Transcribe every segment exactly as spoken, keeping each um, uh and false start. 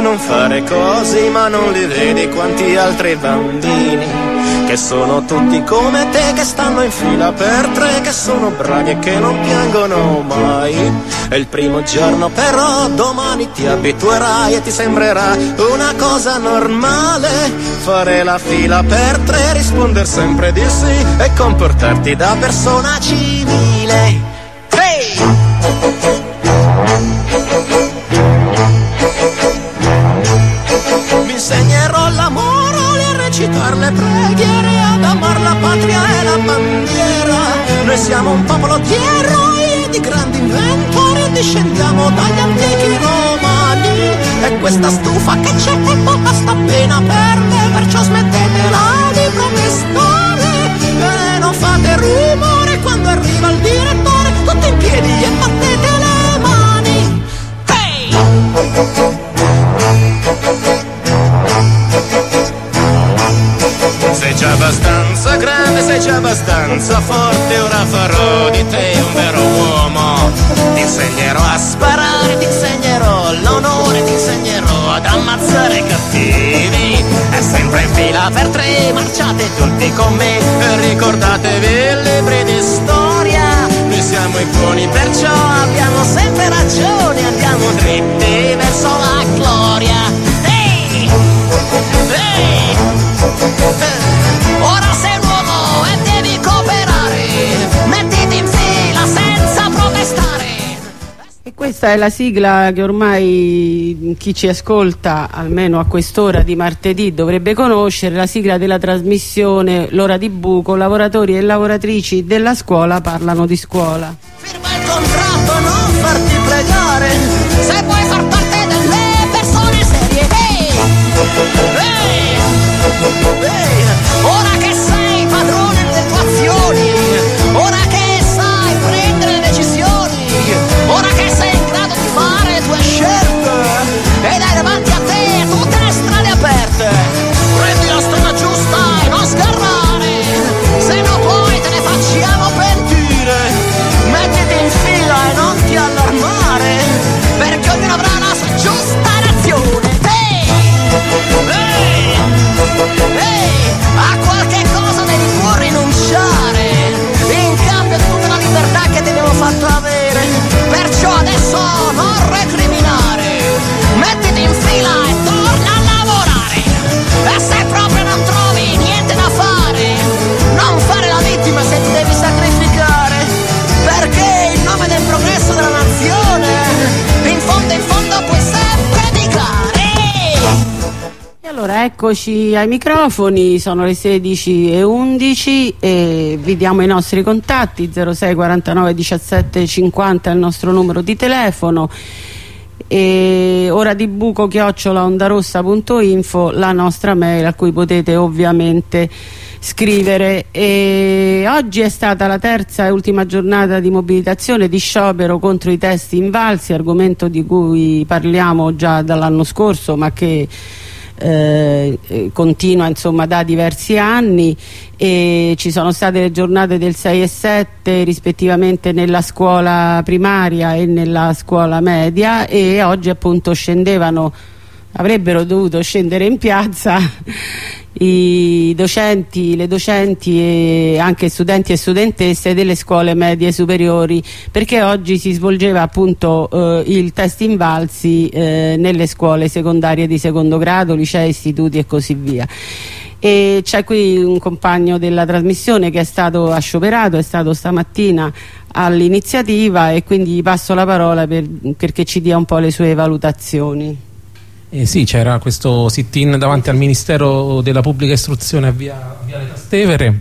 non fare così, ma non li vedi quanti altri bambini che sono tutti come te, che stanno in fila per tre, che sono bravi e che non piangono mai. È il primo giorno però domani ti abituerai e ti sembrerà una cosa normale fare la fila per tre, rispondere sempre di sì e comportarti da persona civile. Hey! Mi insegnerò l'amore, a recitare le preghiere, ad amare la patria e la bandiera. Noi siamo un popolo di eroi e di grandi inventori, discendiamo dagli antichi romani. E questa stufa che c'è è poca, sta bene per me, perciò smettetela di protestare e non fate rumore quando arriva il direttore. Tutti in piedi e battete le mani. Hey! Sei già abbastanza grande, sei già abbastanza forte, ora farò di te un vero uomo. Ti insegnerò a sparare, ti insegnerò l'onore, ti insegnerò ad ammazzare i cattivi. È sempre in fila per tre, marciate tutti con me e ricordatevi i libri di storia. Noi siamo i buoni, perciò abbiamo sempre ragione, andiamo dritti verso la gloria. Ehi! Ehi! Ora sei un uomo e devi cooperare, mettiti in fila senza protestare. E questa è la sigla che ormai chi ci ascolta, almeno a quest'ora di martedì, dovrebbe conoscere, la sigla della trasmissione L'Ora di Buco. Lavoratori e lavoratrici della scuola parlano di scuola. Firma il contratto, non farti pregare, se vuoi far parte delle persone serie. Hey! Hey! Hey! Ora che sei padrone delle tue azioni, ora che sai prendere decisioni, ora che sei in grado di fare le tue scelte ed hai davanti a te tutte le strade aperte, prendi la strada giusta e non sgarrare, se no poi te ne facciamo pentire. Mettiti in fila e non ti allarmare, perché ognuno avrà la sua giusta reazione. Ehi! Ehi! Ehi! A qualche cosa devi pur rinunciare, in cambio di tutta la libertà che ti abbiamo fatto avere. Perciò adesso non recriminare, mettiti in fila e torna a lavorare. E se proprio non trovi niente da fare, non fare la vittima se ti devi sacrificare, perché in nome del progresso della nazione, in fondo in fondo puoi sempre dedicare. E allora eccoci ai microfoni, sono le sedici e undici e vi diamo i nostri contatti. Zero sei quarantanove diciassette cinquanta è il nostro numero di telefono, e ora di buco chiocciola ondarossa punto info la nostra mail a cui potete ovviamente scrivere. E oggi è stata la terza e ultima giornata di mobilitazione, di sciopero contro i test invalsi, argomento di cui parliamo già dall'anno scorso ma che Eh, continua insomma da diversi anni. E ci sono state le giornate del sei e sette rispettivamente nella scuola primaria e nella scuola media, e oggi appunto scendevano, avrebbero dovuto scendere in piazza i docenti, le docenti e anche studenti e studentesse delle scuole medie superiori, perché oggi si svolgeva appunto eh, il test invalsi eh, nelle scuole secondarie di secondo grado, licei, istituti e così via. E c'è qui un compagno della trasmissione che è stato a scioperato, è stato stamattina all'iniziativa, e quindi gli passo la parola per, perché ci dia un po' le sue valutazioni. Eh sì, c'era questo sit-in davanti al Ministero della Pubblica Istruzione a via, via Le Trastevere,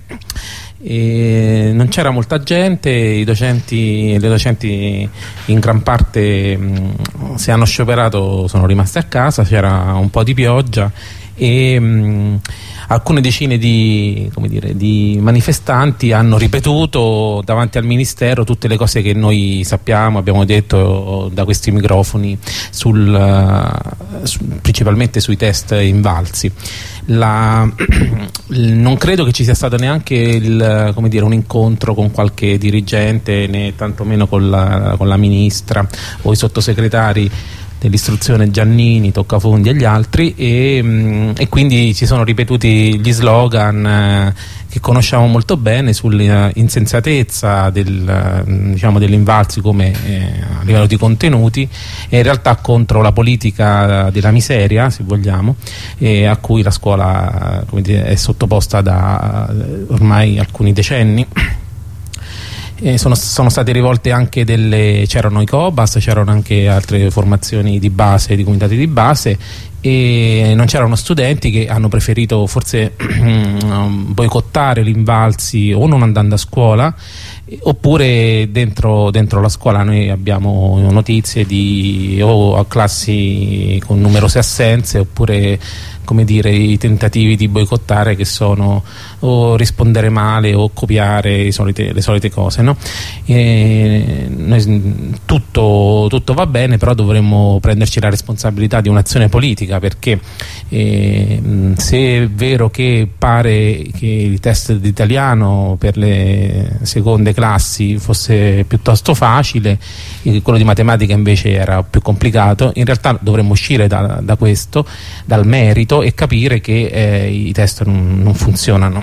e non c'era molta gente, i docenti e le docenti in gran parte mh, se hanno scioperato sono rimasti a casa, c'era un po' di pioggia e mh, alcune decine di, come dire, di manifestanti hanno ripetuto davanti al Ministero tutte le cose che noi sappiamo, abbiamo detto da questi microfoni, sul, su, principalmente sui test invalsi. La, non credo che ci sia stato neanche il, come dire, un incontro con qualche dirigente, né tantomeno con la, con la ministra o i sottosegretari dell'istruzione Giannini, Toccafondi e gli altri, e, mh, e quindi ci sono ripetuti gli slogan eh, che conosciamo molto bene sull'insensatezza del, diciamo, dell'Invalsi come eh, a livello di contenuti, e in realtà contro la politica della miseria, se vogliamo, eh, a cui la scuola, come dire, è sottoposta da ormai alcuni decenni. Eh, sono, sono state rivolte anche delle, c'erano i Cobas, c'erano anche altre formazioni di base, di comitati di base, e non c'erano studenti che hanno preferito forse boicottare l'Invalsi o non andando a scuola, oppure dentro, dentro la scuola noi abbiamo notizie di o classi con numerose assenze, oppure, come dire, i tentativi di boicottare che sono o rispondere male o copiare i solite, le solite cose, no? E noi, tutto, tutto va bene, però dovremmo prenderci la responsabilità di un'azione politica, perché eh, se è vero che pare che il test d'italiano per le seconde classi fosse piuttosto facile, quello di matematica invece era più complicato, in realtà dovremmo uscire da, da questo, dal merito, e capire che eh, i test non, non funzionano.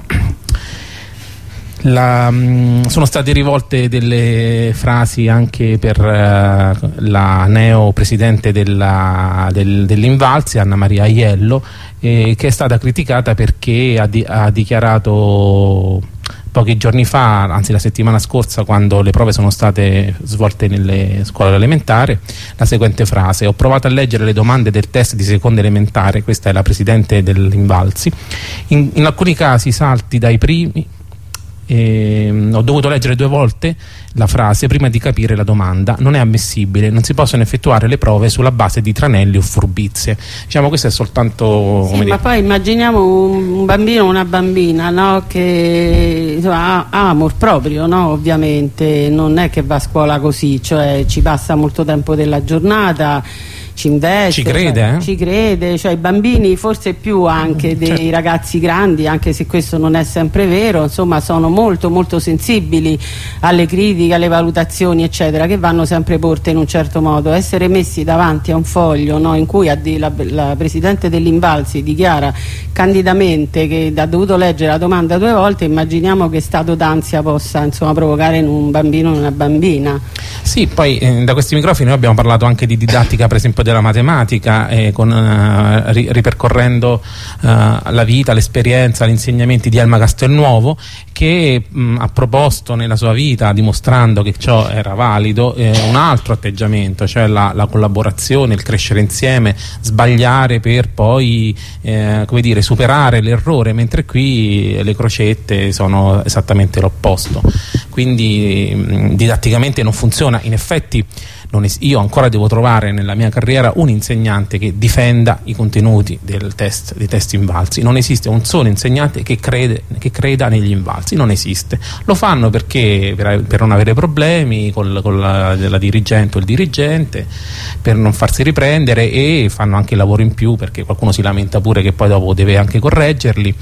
La, mh, sono state rivolte delle frasi anche per uh, la neo presidente della, del, dell'Invalsi, Anna Maria Aiello, eh, che è stata criticata perché ha, di, ha dichiarato pochi giorni fa, anzi la settimana scorsa, quando le prove sono state svolte nelle scuole elementari, la seguente frase: ho provato a leggere le domande del test di seconda elementare, questa è la presidente dell'Invalsi, in, in alcuni casi salti dai primi, Eh, ho dovuto leggere due volte la frase prima di capire la domanda. Non è ammissibile, non si possono effettuare le prove sulla base di tranelli o furbizie. Diciamo, questo è soltanto, sì, come ma dire... poi immaginiamo un bambino o una bambina, no, che insomma, ha amor proprio, no? Ovviamente non è che va a scuola così, cioè ci passa molto tempo della giornata, ci investe, ci crede, cioè, eh? ci crede, cioè i bambini forse più anche dei certo. ragazzi grandi, anche se questo non è sempre vero, insomma sono molto molto sensibili alle critiche, alle valutazioni eccetera, che vanno sempre porte in un certo modo. Essere messi davanti a un foglio, no, in cui la, la presidente dell'Invalsi dichiara candidamente che ha dovuto leggere la domanda due volte, immaginiamo che stato d'ansia possa insomma provocare in un bambino o una bambina. Sì, poi eh, da questi microfoni noi abbiamo parlato anche di didattica, per esempio della matematica, eh, con, uh, ri ripercorrendo uh, la vita, l'esperienza, gli insegnamenti di Elma Castelnuovo, che mh, ha proposto nella sua vita, dimostrando che ciò era valido, eh, un altro atteggiamento, cioè la, la collaborazione, il crescere insieme, sbagliare per poi eh, come dire, superare l'errore, mentre qui le crocette sono esattamente l'opposto. Quindi mh, didatticamente non funziona. In effetti non io ancora devo trovare nella mia carriera un insegnante che difenda i contenuti del test, dei test Invalsi. Non esiste un solo insegnante che, crede, che creda negli Invalsi, non esiste. Lo fanno perché per, per non avere problemi con, con la, la dirigente o il dirigente, per non farsi riprendere, e fanno anche il lavoro in più perché qualcuno si lamenta pure che poi dopo deve anche correggerli,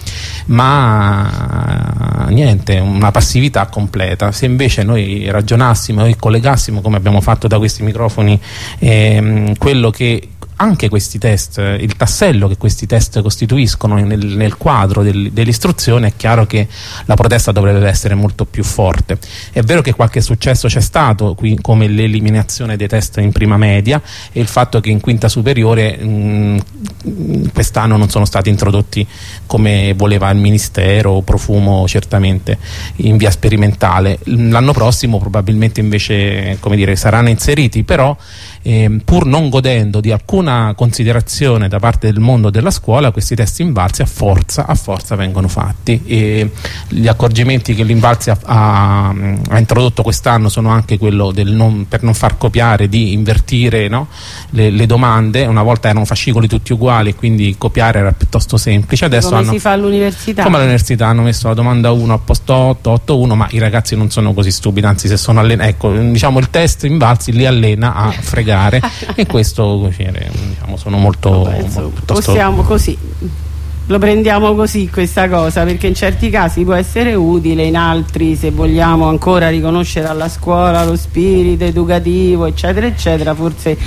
ma niente, una passività completa. Se invece noi ragionassimo e collegassimo, come abbiamo fatto da questi microfoni, ehm, quello che anche questi test, il tassello che questi test costituiscono nel, nel quadro del, dell'istruzione, è chiaro che la protesta dovrebbe essere molto più forte. È vero che qualche successo c'è stato qui, come l'eliminazione dei test in prima media e il fatto che in quinta superiore quest'anno non sono stati introdotti come voleva il Ministero, Profumo certamente in via sperimentale. L'anno prossimo probabilmente invece, come dire, saranno inseriti, però eh, pur non godendo di alcuna considerazione da parte del mondo della scuola, questi test Invalsi a forza, a forza vengono fatti, e gli accorgimenti che l'Invalsi ha, ha, ha introdotto quest'anno sono anche quello del non, per non far copiare, di invertire, no? le, le domande. Una volta erano fascicoli tutti uguali e quindi copiare era piuttosto semplice, adesso come hanno, si fa all'università, come all'università hanno messo la domanda uno a posto otto, otto uno, ma i ragazzi non sono così stupidi, anzi se sono allenati, ecco, diciamo il test Invalsi li allena a fregare e questo, diciamo, sono molto, Vabbè, molto piuttosto... possiamo così, lo prendiamo così questa cosa, perché in certi casi può essere utile, in altri, se vogliamo ancora riconoscere alla scuola lo spirito educativo eccetera eccetera, forse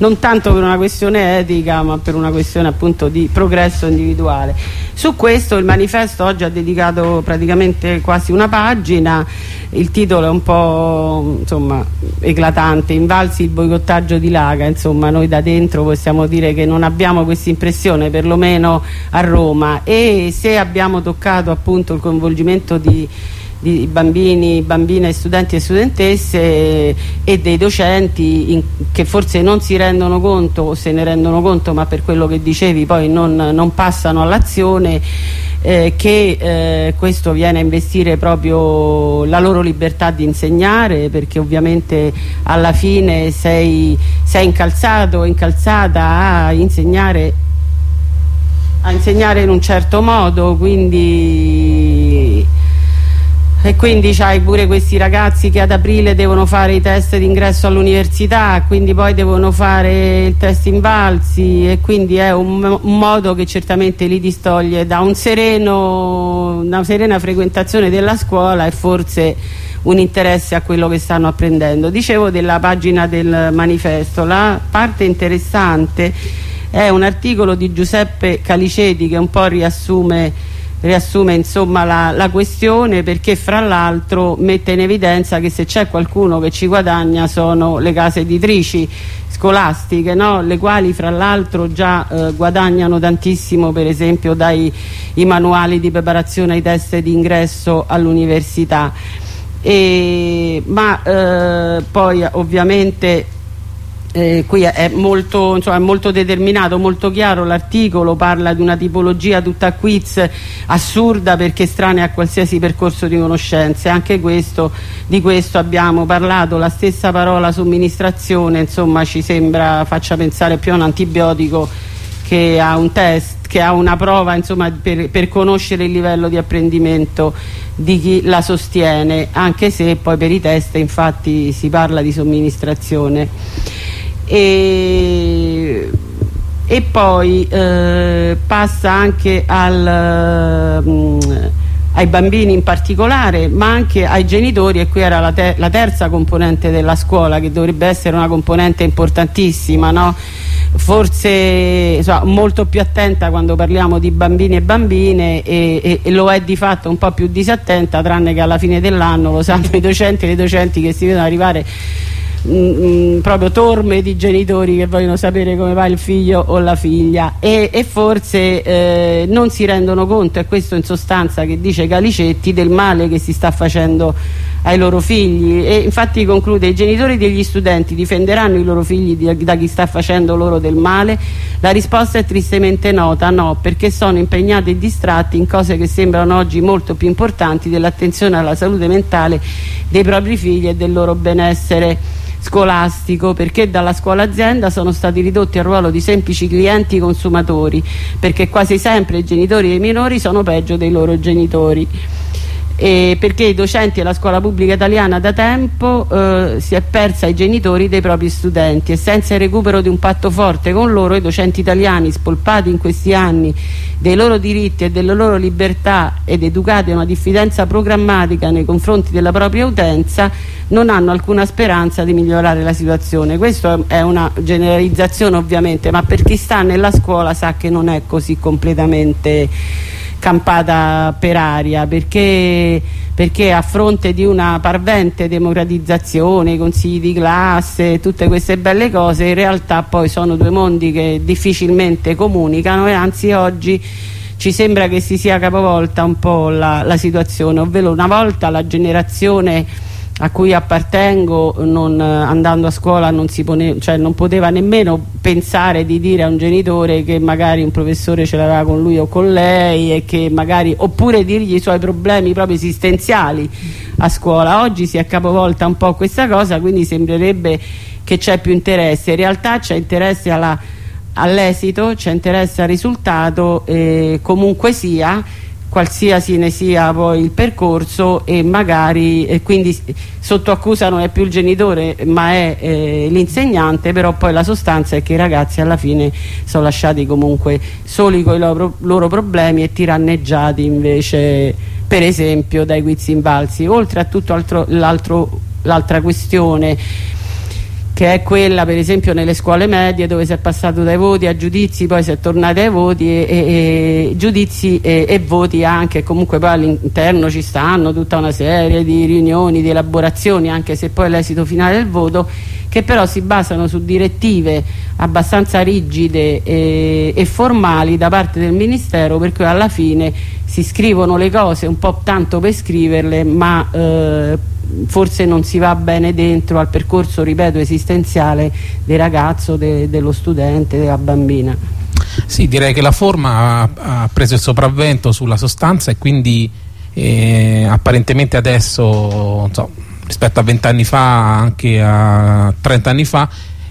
non tanto per una questione etica ma per una questione appunto di progresso individuale. Su questo il manifesto oggi ha dedicato praticamente quasi una pagina, il titolo è un po' insomma eclatante, Invalsi il boicottaggio di Laga. Insomma, noi da dentro possiamo dire che non abbiamo questa impressione, perlomeno a Roma, e se abbiamo toccato appunto il coinvolgimento di di bambini, bambine, studenti e studentesse e dei docenti in, che forse non si rendono conto o se ne rendono conto ma per quello che dicevi poi non, non passano all'azione, eh, che eh, questo viene a investire proprio la loro libertà di insegnare, perché ovviamente alla fine sei, sei incalzato, incalzata a insegnare a insegnare in un certo modo, quindi e quindi c'hai pure questi ragazzi che ad aprile devono fare i test d'ingresso all'università, quindi poi devono fare il test Invalsi, e quindi è un, un modo che certamente li distoglie da un sereno, una serena frequentazione della scuola e forse un interesse a quello che stanno apprendendo. Dicevo della pagina del manifesto, la parte interessante è un articolo di Giuseppe Caliceti che un po' riassume riassume insomma la, la questione, perché fra l'altro mette in evidenza che se c'è qualcuno che ci guadagna sono le case editrici scolastiche, no? Le quali fra l'altro già eh, guadagnano tantissimo, per esempio dai i manuali di preparazione ai test di ingresso all'università, e, ma eh, poi ovviamente Eh, qui è molto, insomma, è molto determinato, molto chiaro l'articolo, parla di una tipologia tutta a quiz assurda perché estranea a qualsiasi percorso di conoscenze. Anche questo, di questo abbiamo parlato, la stessa parola somministrazione insomma ci sembra faccia pensare più a un antibiotico che a un test, che a una prova insomma per, per conoscere il livello di apprendimento di chi la sostiene, anche se poi per i test infatti si parla di somministrazione. E, e poi eh, passa anche al, mh, ai bambini in particolare, ma anche ai genitori, e qui era la, te la terza componente della scuola, che dovrebbe essere una componente importantissima, no? Forse insomma, molto più attenta quando parliamo di bambini e bambine, e, e, e lo è di fatto un po' più disattenta, tranne che alla fine dell'anno lo sanno i docenti e le docenti che si vedono arrivare Mm, proprio torme di genitori che vogliono sapere come va il figlio o la figlia, e, e forse eh, non si rendono conto, e questo in sostanza che dice Calicetti, del male che si sta facendo ai loro figli. E infatti conclude: i genitori degli studenti difenderanno i loro figli di, da chi sta facendo loro del male? La risposta è tristemente nota: no, perché sono impegnati e distratti in cose che sembrano oggi molto più importanti dell'attenzione alla salute mentale dei propri figli e del loro benessere scolastico, perché dalla scuola azienda sono stati ridotti al ruolo di semplici clienti consumatori, perché quasi sempre i genitori dei minori sono peggio dei loro genitori. E perché i docenti e la scuola pubblica italiana da tempo eh, si è persa ai genitori dei propri studenti, e senza il recupero di un patto forte con loro, i docenti italiani, spolpati in questi anni dei loro diritti e delle loro libertà ed educati a una diffidenza programmatica nei confronti della propria utenza, non hanno alcuna speranza di migliorare la situazione. Questa è una generalizzazione ovviamente, ma per chi sta nella scuola sa che non è così completamente campata per aria, perché, perché a fronte di una parvente democratizzazione, i consigli di classe, tutte queste belle cose, in realtà poi sono due mondi che difficilmente comunicano, e anzi oggi ci sembra che si sia capovolta un po' la, la situazione, ovvero una volta la generazione a cui appartengo, non, andando a scuola non, si pone, cioè non poteva nemmeno pensare di dire a un genitore che magari un professore ce l'aveva con lui o con lei, e che magari, oppure dirgli i suoi problemi proprio esistenziali a scuola. Oggi si è capovolta un po' questa cosa, quindi sembrerebbe che c'è più interesse. In realtà c'è interesse alla, all'esito, c'è interesse al risultato, eh, comunque sia, qualsiasi ne sia poi il percorso, e magari e quindi sotto accusa non è più il genitore ma è eh, l'insegnante, però poi la sostanza è che i ragazzi alla fine sono lasciati comunque soli con i loro, loro problemi e tiranneggiati invece per esempio dai quiz Invalsi. Oltre a tutto l'altra questione che è quella per esempio nelle scuole medie, dove si è passato dai voti a giudizi, poi si è tornati ai voti e, e, e giudizi e, e voti anche. Comunque poi all'interno ci stanno tutta una serie di riunioni, di elaborazioni, anche se poi l'esito finale del voto, che però si basano su direttive abbastanza rigide e, e formali da parte del Ministero, per cui alla fine si scrivono le cose un po' tanto per scriverle, ma eh, forse non si va bene dentro al percorso, ripeto, esistenziale del ragazzo, de, dello studente, della bambina. Sì, direi che la forma ha, ha preso il sopravvento sulla sostanza, e quindi eh, apparentemente adesso, non so, rispetto a vent'anni fa, anche a trent'anni fa,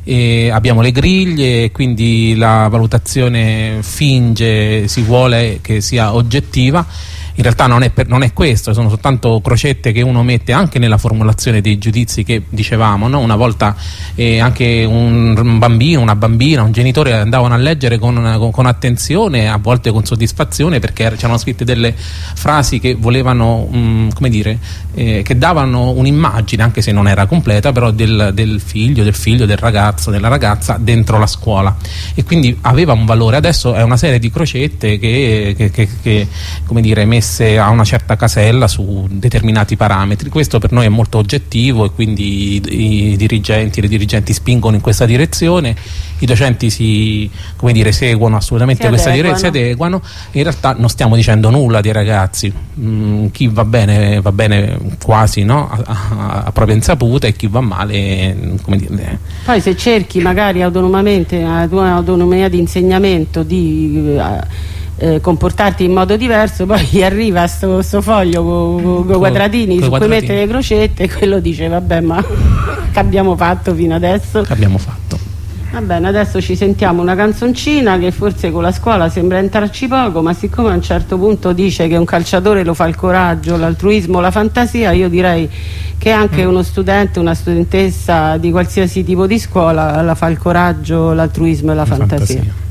e abbiamo le griglie, quindi la valutazione finge, si vuole che sia oggettiva. In realtà non è, per, non è questo, sono soltanto crocette che uno mette anche nella formulazione dei giudizi che dicevamo, no? Una volta eh, anche un bambino, una bambina, un genitore andavano a leggere con, con, con attenzione, a volte con soddisfazione, perché c'erano scritte delle frasi che volevano, mh, come dire, eh, che davano un'immagine, anche se non era completa, però del, del figlio, del figlio, del ragazzo, della ragazza dentro la scuola, e quindi aveva un valore. Adesso è una serie di crocette che, che, che, che come dire, messe a una certa casella su determinati parametri. Questo per noi è molto oggettivo, e quindi i, i dirigenti, le dirigenti spingono in questa direzione, i docenti si, come dire, seguono assolutamente si questa adeguano. direzione, si adeguano. In realtà non stiamo dicendo nulla dei ragazzi, mm, chi va bene va bene quasi, no? a, a, a propria insaputa, e chi va male, come dire. Poi se cerchi magari autonomamente, nella tua autonomia di insegnamento, di eh, Eh, comportarti in modo diverso, poi arriva sto, sto foglio con co, co quadratini su cui mettere le crocette, e quello dice vabbè, ma che abbiamo fatto fino adesso? Che abbiamo fatto? Va bene, adesso ci sentiamo una canzoncina che forse con la scuola sembra entrarci poco, ma siccome a un certo punto dice che un calciatore lo fa il coraggio, l'altruismo, la fantasia, io direi che anche uno studente, una studentessa di qualsiasi tipo di scuola la fa il coraggio, l'altruismo e la, la fantasia, fantasia.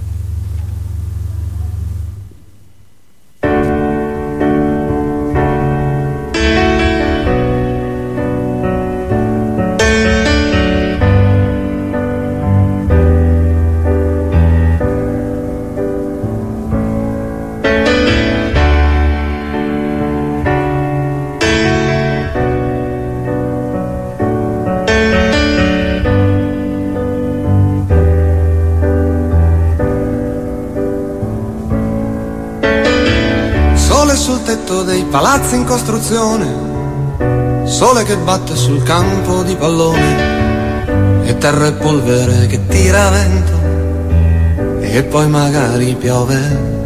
Dei palazzi in costruzione, sole che batte sul campo di pallone, e terra e polvere che tira vento, e poi magari piove.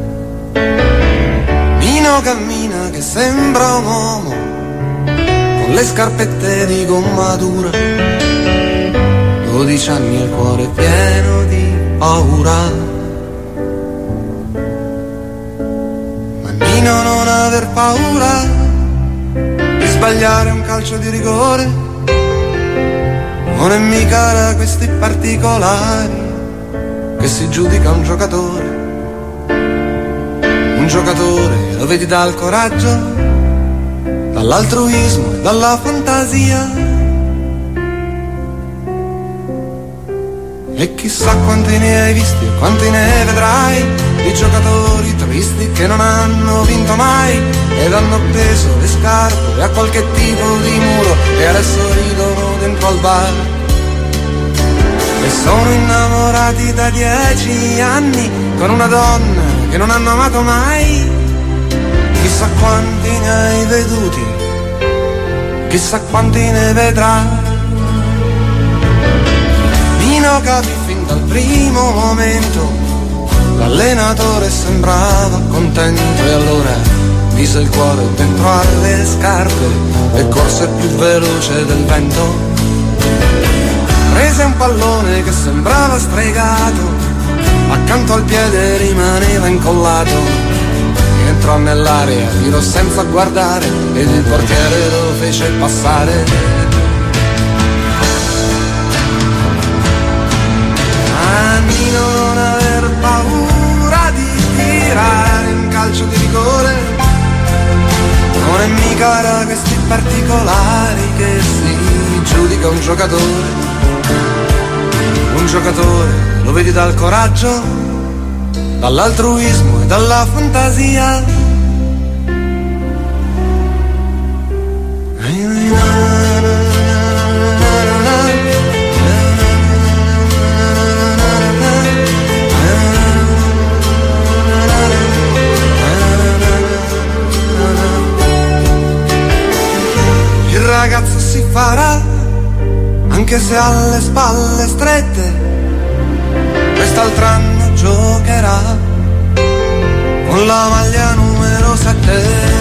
Mino cammina che sembra un uomo, con le scarpette di gomma dura, dodici anni e il cuore pieno di paura. Nino, non aver paura di sbagliare un calcio di rigore, non è mica da questi particolari che si giudica un giocatore. Un giocatore lo vedi dal coraggio, dall'altruismo e dalla fantasia, e chissà quanti ne hai visti e quanti ne vedrai, di giocatori tristi che non hanno vinto mai, ed hanno appeso le scarpe a qualche tipo di muro, e adesso ridono dentro al bar, e sono innamorati da dieci anni con una donna che non hanno amato mai. Chissà quanti ne hai veduti, chissà quanti ne vedrai. Nino capì fin dal primo momento, l'allenatore sembrava contento, e allora mise il cuore dentro alle scarpe e corse più veloce del vento. Prese un pallone che sembrava stregato, accanto al piede rimaneva incollato, entrò nell'area, tirò senza guardare, ed il portiere lo fece passare. Nino, non aver paura di tirare un calcio di rigore, non è mica da questi particolari che si giudica un giocatore. un giocatore lo vedi dal coraggio, dall'altruismo e dalla fantasia. Il ragazzo si farà, anche se ha le spalle strette, quest'altro anno giocherà con la maglia numero sette.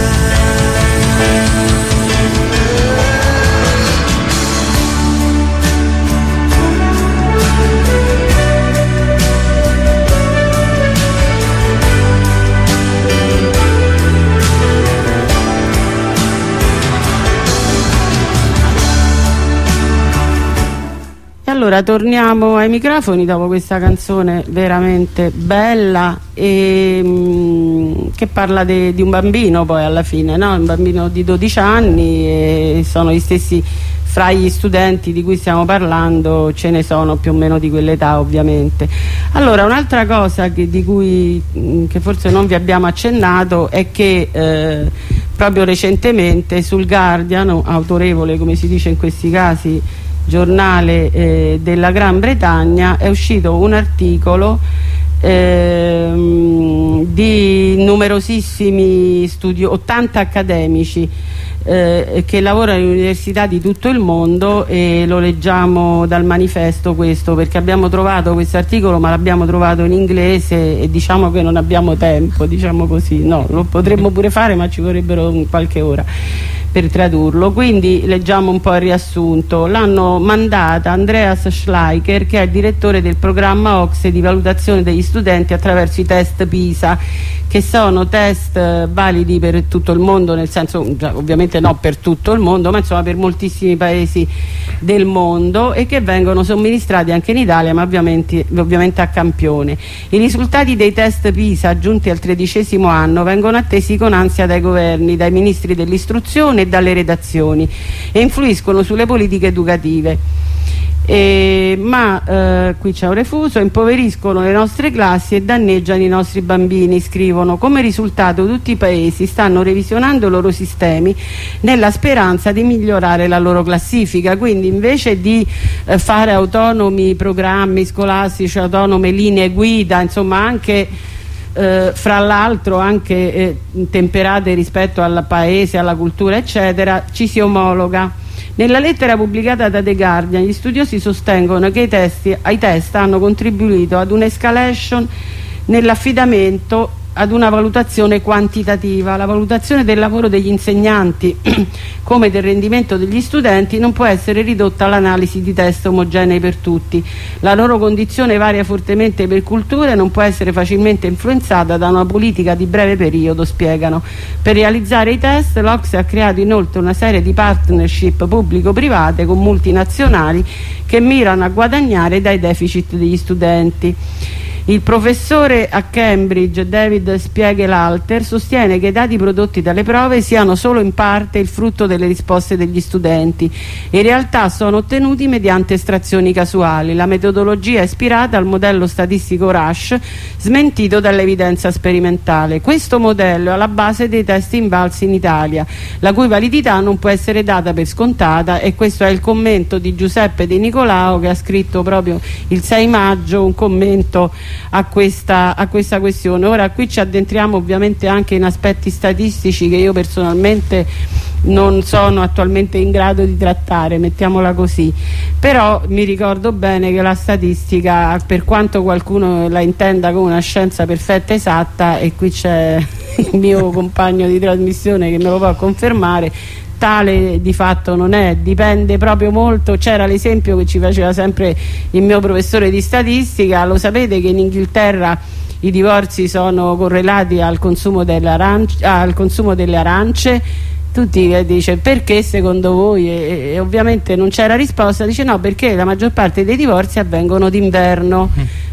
Allora torniamo ai microfoni dopo questa canzone veramente bella e mh, che parla de, di un bambino poi alla fine, no? Un bambino di dodici anni e sono gli stessi, fra gli studenti di cui stiamo parlando ce ne sono più o meno di quell'età ovviamente. Allora un'altra cosa che, di cui mh, che forse non vi abbiamo accennato è che eh, proprio recentemente sul Guardian, autorevole come si dice in questi casi giornale eh, della Gran Bretagna, è uscito un articolo ehm, di numerosissimi studi, ottanta accademici eh, che lavorano in università di tutto il mondo, e lo leggiamo dal manifesto questo perché abbiamo trovato questo articolo ma l'abbiamo trovato in inglese e diciamo che non abbiamo tempo, diciamo così, no, lo potremmo pure fare ma ci vorrebbero qualche ora per tradurlo, quindi leggiamo un po' il riassunto. L'hanno mandata Andreas Schleicher, che è il direttore del programma O C S E di valutazione degli studenti attraverso i test PISA, che sono test eh, validi per tutto il mondo, nel senso ovviamente no per tutto il mondo, ma insomma per moltissimi paesi del mondo, e che vengono somministrati anche in Italia, ma ovviamente, ovviamente a campione. I risultati dei test PISA giunti al tredicesimo anno vengono attesi con ansia dai governi, dai ministri dell'istruzione e dalle redazioni, e influiscono sulle politiche educative. E, ma eh, qui c'è un refuso, impoveriscono le nostre classi e danneggiano i nostri bambini, scrivono. Come risultato tutti i paesi stanno revisionando i loro sistemi nella speranza di migliorare la loro classifica, quindi invece di eh, fare autonomi programmi scolastici, autonome linee guida, insomma anche eh, fra l'altro anche eh, temperate rispetto al paese, alla cultura eccetera, ci si omologa. Nella lettera pubblicata da The Guardian, gli studiosi sostengono che i testi, ai test hanno contribuito ad un'escalation nell'affidamento ad una valutazione quantitativa. La valutazione del lavoro degli insegnanti come del rendimento degli studenti non può essere ridotta all'analisi di test omogenei per tutti. La loro condizione varia fortemente per cultura e non può essere facilmente influenzata da una politica di breve periodo, spiegano. Per realizzare i test l'O C S E ha creato inoltre una serie di partnership pubblico-private con multinazionali che mirano a guadagnare dai deficit degli studenti. Il professore a Cambridge David Spiegelalter sostiene che i dati prodotti dalle prove siano solo in parte il frutto delle risposte degli studenti. In realtà sono ottenuti mediante estrazioni casuali. La metodologia è ispirata al modello statistico Rush, smentito dall'evidenza sperimentale. Questo modello è alla base dei test invalsi in Italia, la cui validità non può essere data per scontata, e questo è il commento di Giuseppe De Nicolao, che ha scritto proprio il sei maggio un commento a questa, a questa questione. Ora qui ci addentriamo ovviamente anche in aspetti statistici che io personalmente non sono attualmente in grado di trattare, mettiamola così, però mi ricordo bene che la statistica, per quanto qualcuno la intenda come una scienza perfetta e esatta, e qui c'è il mio compagno di trasmissione che me lo può confermare, tale di fatto non è, dipende proprio molto. C'era l'esempio che ci faceva sempre il mio professore di statistica: lo sapete che in Inghilterra i divorzi sono correlati al consumo delle arance, al consumo delle arance? Tutti che dice perché secondo voi, e, e ovviamente non c'era risposta, dice no, perché la maggior parte dei divorzi avvengono d'inverno. Mm.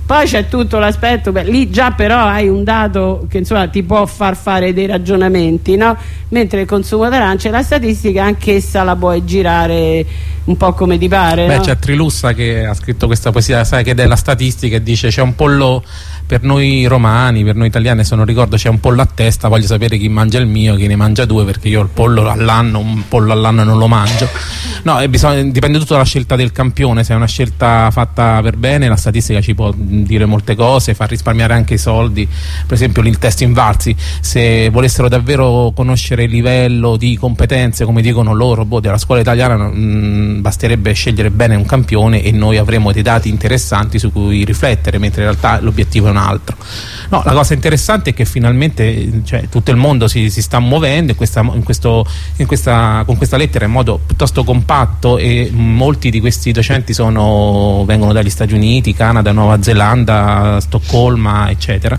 Poi c'è tutto l'aspetto, beh, lì già però hai un dato che insomma ti può far fare dei ragionamenti, no? Mentre il consumo d'arancia, la statistica anch'essa la puoi girare un po' come ti pare. Beh, no? c'è Trilussa che ha scritto questa poesia, sai, che è della statistica, e dice: c'è un pollo per noi romani, per noi italiani, se non ricordo, c'è un pollo a testa, voglio sapere chi mangia il mio, chi ne mangia due, perché io il pollo all'anno, un pollo all'anno non lo mangio. No, e bisogna, dipende tutto dalla scelta del campione. Se è una scelta fatta per bene, la statistica ci può dire molte cose, fa risparmiare anche i soldi. Per esempio il test Invalsi, se volessero davvero conoscere il livello di competenze, come dicono loro, boh, della scuola italiana, mh, basterebbe scegliere bene un campione e noi avremo dei dati interessanti su cui riflettere, mentre in realtà l'obiettivo è un altro. No, la cosa interessante è che finalmente, cioè, tutto il mondo si, si sta muovendo in questa, in questo, in questa, con questa lettera in modo piuttosto compatto, e molti di questi docenti sono, vengono dagli Stati Uniti, Canada, Nuova Zelanda, Stoccolma, eccetera.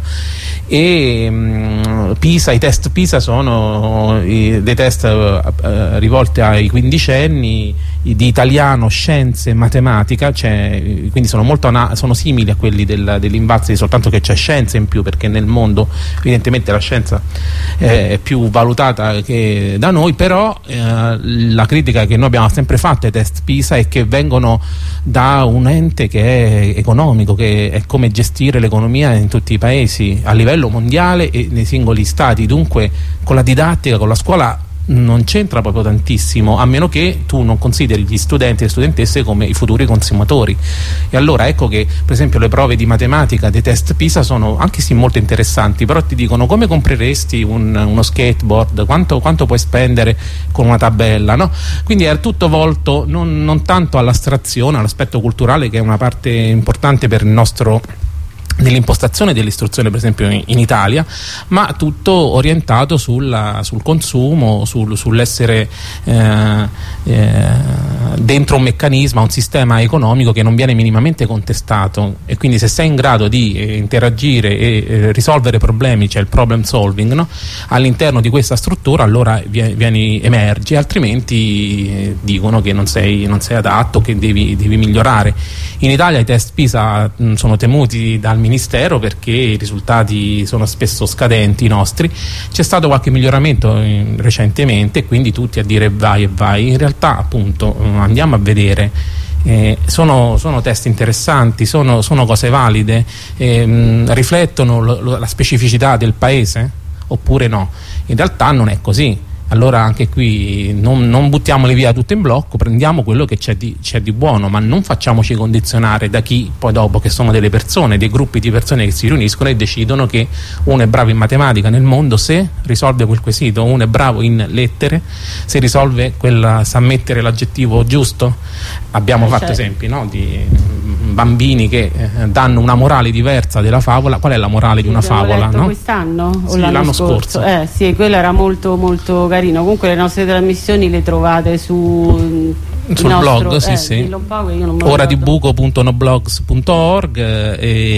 E mh, PISA, i test PISA sono i, dei test uh, rivolti ai quindicenni di italiano, scienze e matematica, cioè, quindi sono molto sono simili a quelli del, dell'Invalsi, soltanto che c'è scienza in più, perché nel mondo evidentemente la scienza eh, è più valutata che da noi. Però eh, la critica che noi abbiamo sempre fatto ai test PISA è che vengono da un ente che è economico, che è come gestire l'economia in tutti i paesi a livello mondiale e nei singoli stati, dunque con la didattica, con la scuola non c'entra proprio tantissimo, a meno che tu non consideri gli studenti e le studentesse come i futuri consumatori. E allora ecco che per esempio le prove di matematica dei test PISA sono anche sì molto interessanti, però ti dicono: come compreresti un, uno skateboard, quanto, quanto puoi spendere con una tabella, no? Quindi è tutto volto non, non tanto all'astrazione, all'aspetto culturale, che è una parte importante per il nostro nell'impostazione dell'istruzione per esempio in, in Italia, ma tutto orientato sulla, sul consumo, sul, sull'essere eh, eh, dentro un meccanismo, un sistema economico che non viene minimamente contestato. E quindi se sei in grado di eh, interagire e eh, risolvere problemi, cioè il problem solving, no? all'interno di questa struttura, allora vieni, vieni emergi, altrimenti eh, dicono che non sei, non sei adatto, che devi, devi migliorare. In Italia i test PISA mh, sono temuti dal Ministero perché i risultati sono spesso scadenti, i nostri. C'è stato qualche miglioramento eh, recentemente, e quindi tutti a dire vai e vai. In realtà appunto andiamo a vedere, eh, sono, sono test interessanti, sono, sono cose valide, eh, mh, riflettono lo, lo, la specificità del paese oppure no? In realtà non è così. Allora anche qui non, non buttiamole via tutte in blocco, prendiamo quello che c'è di, c'è di buono, ma non facciamoci condizionare da chi poi dopo, che sono delle persone, dei gruppi di persone che si riuniscono e decidono che uno è bravo in matematica nel mondo se risolve quel quesito, uno è bravo in lettere se risolve quella, sa mettere l'aggettivo giusto. Abbiamo eh, fatto certo. esempi, no? Di bambini che eh, danno una morale diversa della favola. Qual è la morale sì, di una favola? Letto no? Quest'anno o sì, l'anno, l'anno scorso? scorso Eh sì, quello era molto molto carino. Comunque le nostre trasmissioni le trovate su sul nostro, blog, sì, eh, sì. ora di buco punto noblogs punto org, eh,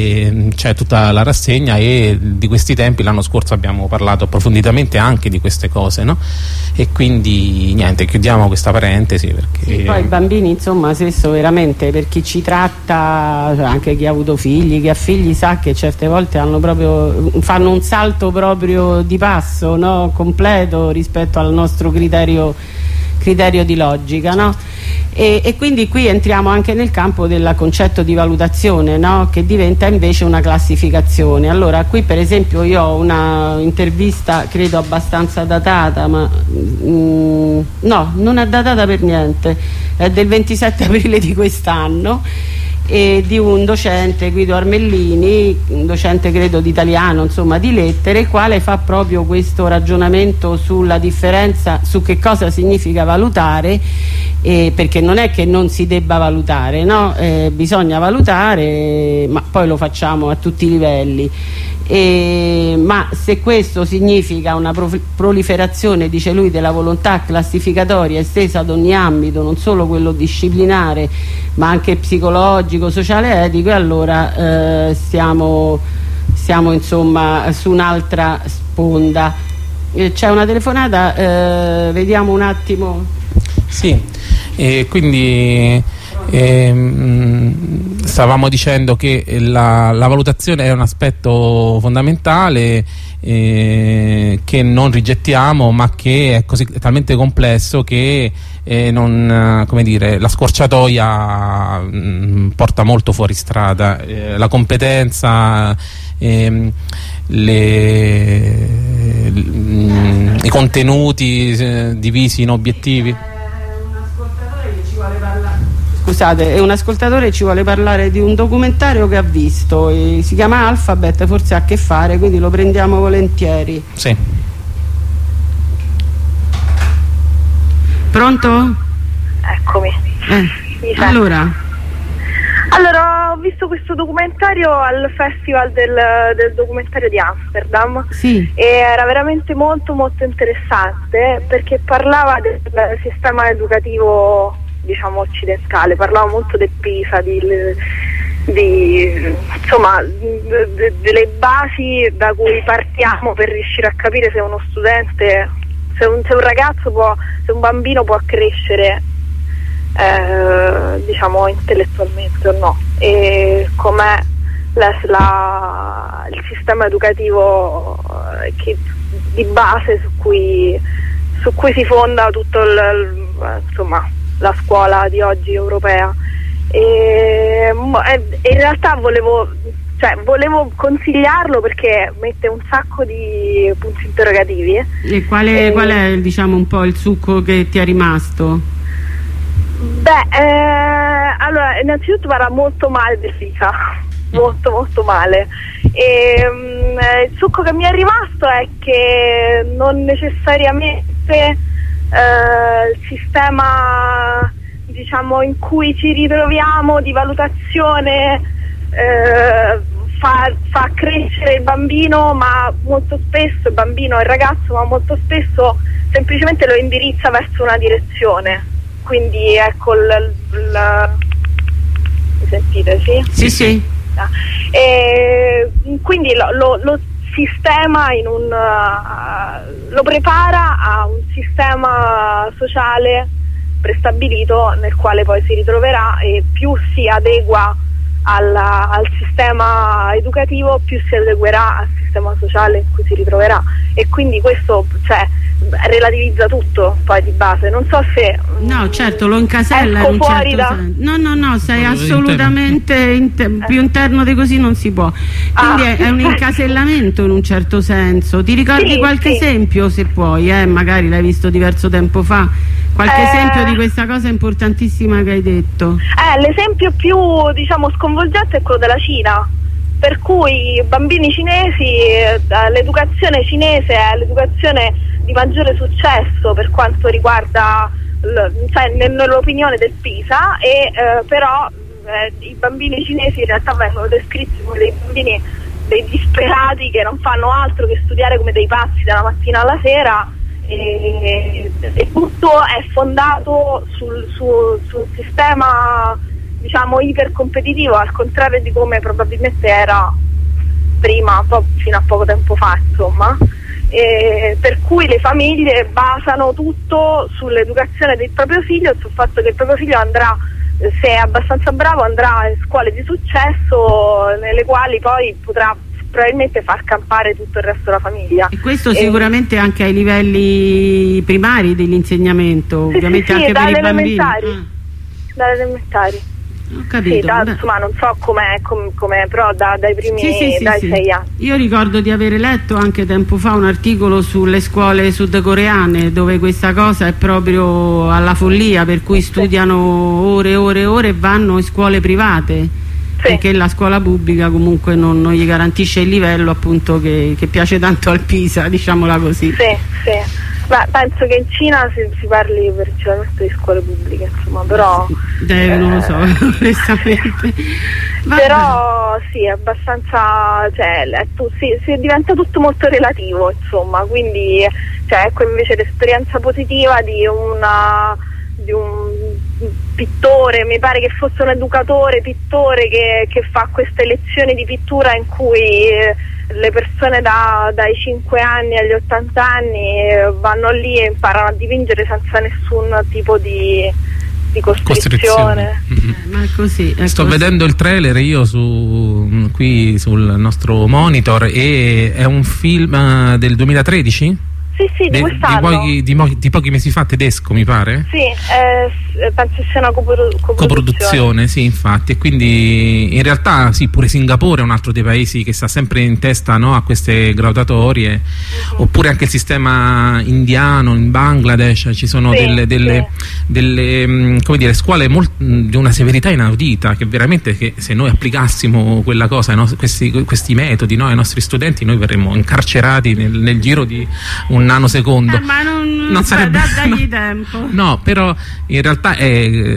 e c'è tutta la rassegna, e di questi tempi l'anno scorso abbiamo parlato approfonditamente anche di queste cose, no? E quindi niente, chiudiamo questa parentesi perché sì, poi i bambini, insomma, spesso veramente, per chi ci tratta, anche chi ha avuto figli, chi ha figli, sa che certe volte hanno proprio, fanno un salto proprio di passo, no? completo rispetto al nostro criterio criterio di logica, no? E, e quindi qui entriamo anche nel campo del concetto di valutazione, no? Che diventa invece una classificazione. Allora qui per esempio io ho una intervista credo abbastanza datata, ma mm, no, non è datata per niente, è del ventisette aprile di quest'anno, e di un docente, Guido Armellini, un docente credo di italiano, insomma di lettere, il quale fa proprio questo ragionamento sulla differenza, su che cosa significa valutare, eh, perché non è che non si debba valutare, no? Eh, bisogna valutare, ma poi lo facciamo a tutti i livelli. E, ma se questo significa una proliferazione, dice lui, della volontà classificatoria estesa ad ogni ambito, non solo quello disciplinare ma anche psicologico, sociale, etico, e allora eh, siamo, siamo insomma su un'altra sponda. Eh, c'è una telefonata, eh, vediamo un attimo. Sì, E quindi ehm, stavamo dicendo che la, la valutazione è un aspetto fondamentale, eh, che non rigettiamo, ma che è così è talmente complesso che eh, non, come dire, la scorciatoia mh, porta molto fuori strada. Eh, la competenza, ehm, le, mh, i contenuti eh, divisi in obiettivi. Scusate, è un ascoltatore che ci vuole parlare di un documentario che ha visto, e si chiama Alphabet, forse ha a che fare, quindi lo prendiamo volentieri. Sì. Pronto? Eccomi. Eh. Allora. Allora, ho visto questo documentario al Festival del, del documentario di Amsterdam. Sì. E era veramente molto molto interessante, perché parlava del sistema educativo, diciamo, occidentale, parlava molto del PISA, di, di insomma de, de, delle basi da cui partiamo per riuscire a capire se uno studente, se un, se un ragazzo può, se un bambino può crescere eh, diciamo intellettualmente o no, e com'è la, la, il sistema educativo che, di base su cui, su cui si fonda tutto il, il insomma la scuola di oggi europea. E, e in realtà volevo, cioè, volevo consigliarlo perché mette un sacco di punti interrogativi. E quale, e, qual è, diciamo, un po' il succo che ti è rimasto? Beh, eh, allora, innanzitutto parla molto male del PISA, molto molto male. E, um, il succo che mi è rimasto è che non necessariamente Uh, il sistema, diciamo, in cui ci ritroviamo di valutazione uh, fa, fa crescere il bambino, ma molto spesso il bambino, il ragazzo, ma molto spesso semplicemente lo indirizza verso una direzione. Quindi ecco il, il, mi sentite? Sì? Sì, sì. E quindi lo, lo, lo sistema in un uh, lo prepara a un sistema sociale prestabilito nel quale poi si ritroverà, e più si adegua alla, al sistema educativo, più si adeguerà al sistema sociale in cui si ritroverà, e quindi questo, cioè, relativizza tutto poi di base. Non so se no, certo, lo incasella in un certo da... senso. No, no, no, sei assolutamente inter... eh. più interno di così non si può. Quindi ah. è, è un incasellamento in un certo senso. Ti ricordi sì, qualche sì. esempio, se puoi, eh? Magari l'hai visto diverso tempo fa. Qualche eh... esempio di questa cosa importantissima che hai detto? Eh, l'esempio più, diciamo, sconvolgente è quello della Cina, per cui i bambini cinesi, l'educazione cinese è l'educazione di maggiore successo per quanto riguarda, cioè, nell'opinione del PISA, e eh, però eh, i bambini cinesi in realtà vengono descritti come dei bambini, dei disperati che non fanno altro che studiare come dei pazzi dalla mattina alla sera, e, e tutto è fondato sul, su, sul sistema, diciamo, ipercompetitivo, al contrario di come probabilmente era prima, fino a poco tempo fa, insomma. E per cui le famiglie basano tutto sull'educazione del proprio figlio, sul fatto che il proprio figlio andrà, se è abbastanza bravo, andrà in scuole di successo nelle quali poi potrà probabilmente far campare tutto il resto della famiglia. E questo e sicuramente anche ai livelli primari dell'insegnamento, sì, ovviamente sì, sì, anche per i bambini. Ah. Dalle elementari. Ho capito. Sì, da, insomma, non so com'è, com, com però da, dai primi sì, sì, sì, dai sì. sei anni. Io ricordo di avere letto anche tempo fa un articolo sulle scuole sudcoreane, dove questa cosa è proprio alla follia, per cui studiano ore e ore e ore e vanno in scuole private, sì. Perché la scuola pubblica comunque non, non gli garantisce il livello, appunto, che, che piace tanto al PISA, diciamola così. Sì, sì. Ma penso che in Cina si, si parli principalmente di scuole pubbliche, insomma, però eh, eh, non lo so, onestamente. Però sì, è abbastanza, cioè, è tu, sì, si diventa tutto molto relativo, insomma, quindi, cioè, ecco invece l'esperienza positiva di una di un pittore, mi pare che fosse un educatore pittore che, che fa queste lezioni di pittura in cui eh, le persone da, dai cinque anni agli ottanta anni vanno lì e imparano a dipingere senza nessun tipo di, di costrizione. Mm-hmm. Eh, ma è così, è Sto così. vedendo il trailer io su, qui sul nostro monitor, e è un film del duemilatredici? Sì, sì, di De, quest'anno. di, pochi, di, mo, di pochi mesi fa, tedesco mi pare? Sì, eh, penso sia una coprodu- coproduzione. Coproduzione, sì, infatti, e quindi in realtà sì, pure Singapore è un altro dei paesi che sta sempre in testa, no, a queste graduatorie, mm-hmm. oppure anche il sistema indiano, in Bangladesh ci sono sì, delle, delle, sì. delle come dire, scuole molt, di una severità inaudita, che veramente, che se noi applicassimo quella cosa, no, questi, questi metodi, no, ai nostri studenti, noi verremmo incarcerati nel, nel giro di un nanosecondo. Eh, ma non, non sarebbe, da, dagli no, tempo. no, però in realtà è